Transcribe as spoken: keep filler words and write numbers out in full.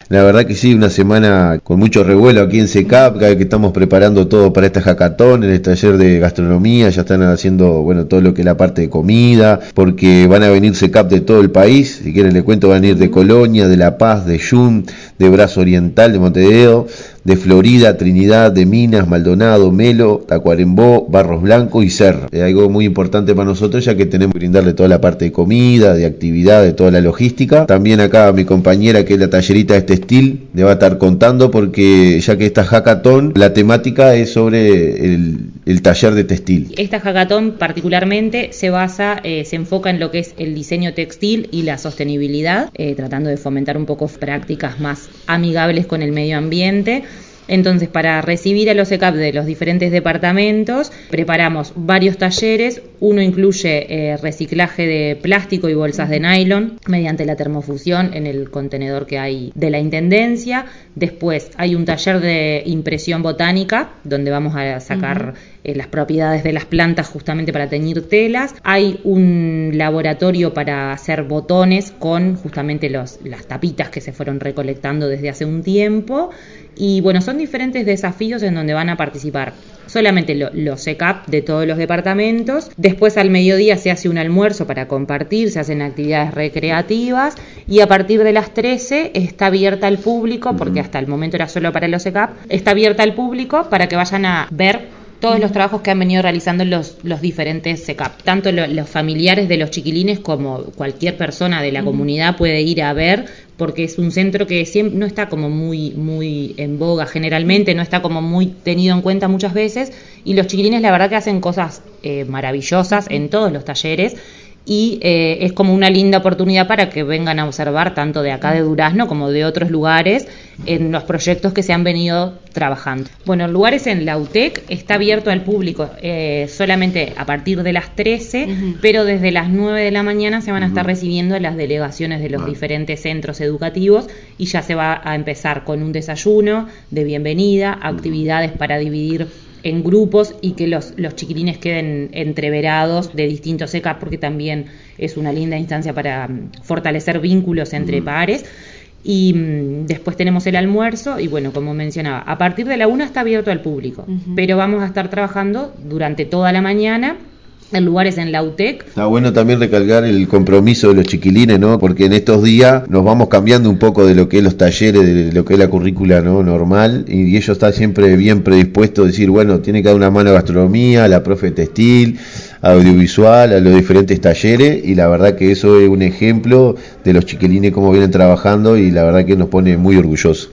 La verdad que sí, una semana con mucho revuelo aquí en SECAP, cada vez que estamos preparando todo para esta hackathon, en el taller de gastronomía, ya están haciendo, bueno, todo lo que es la parte de comida, porque van a venir SECAP de todo el país, si quieren les cuento, van a venir de Colonia, de La Paz, de Yum, de Brazo Oriental, de Montevideo, de Florida, Trinidad, de Minas, Maldonado, Melo, Tacuarembó, Barros Blancos y Serra. Es algo muy importante para nosotros, ya que tenemos que brindarle toda la parte de comida, de actividad, de toda la logística. También acá mi compañera, que es la tallerita de textil, le va a estar contando, porque ya que esta hackathon, la temática es sobre el, el taller de textil. Esta hackathon particularmente se basa, eh, se enfoca en lo que es el diseño textil y la sostenibilidad, eh, tratando de fomentar un poco prácticas más amigables con el medio ambiente. Entonces, para recibir a los SECAP de los diferentes departamentos, preparamos varios talleres. Uno incluye eh, reciclaje de plástico y bolsas de nylon mediante la termofusión en el contenedor que hay de la Intendencia. Después hay un taller de impresión botánica, donde vamos a sacar uh-huh. eh, las propiedades de las plantas justamente para teñir telas. Hay un laboratorio para hacer botones con justamente los, las tapitas que se fueron recolectando desde hace un tiempo. Y bueno, son diferentes desafíos en donde van a participar solamente lo, los SECAP de todos los departamentos. Después al mediodía se hace un almuerzo para compartir, se hacen actividades recreativas y a partir de las trece está abierta al público, porque hasta el momento era solo para los SECAP, está abierta al público para que vayan a ver todos los trabajos que han venido realizando los, los diferentes SECAP. Tanto lo, los familiares de los chiquilines como cualquier persona de la uh-huh. comunidad puede ir a ver, porque es un centro que siempre no está como muy, muy en boga generalmente, no está como muy tenido en cuenta muchas veces, y los chiquilines la verdad que hacen cosas eh, maravillosas en todos los talleres, y eh, es como una linda oportunidad para que vengan a observar tanto de acá de Durazno como de otros lugares en los proyectos que se han venido trabajando. Bueno, el lugar es en la U T E C, está abierto al público eh, solamente a partir de las trece, uh-huh. pero desde las nueve de la mañana se van a estar uh-huh. recibiendo las delegaciones de los uh-huh. diferentes centros educativos, y ya se va a empezar con un desayuno de bienvenida, actividades para dividir en grupos y que los, los chiquilines queden entreverados de distintos SECAP, porque también es una linda instancia para um, fortalecer vínculos entre uh-huh. pares. Y um, después tenemos el almuerzo y bueno, como mencionaba, a partir de la una está abierto al público, uh-huh. pero vamos a estar trabajando durante toda la mañana. El lugar es en la U T E C. Está bueno también recalcar el compromiso de los chiquilines, ¿no? Porque en estos días nos vamos cambiando un poco de lo que es los talleres, de lo que es la currícula, ¿no? normal, y, y ellos están siempre bien predispuestos a decir, bueno, tiene que dar una mano a gastronomía, a la profe textil, audiovisual, a los diferentes talleres, y la verdad que eso es un ejemplo de los chiquilines cómo vienen trabajando, y la verdad que nos pone muy orgullosos.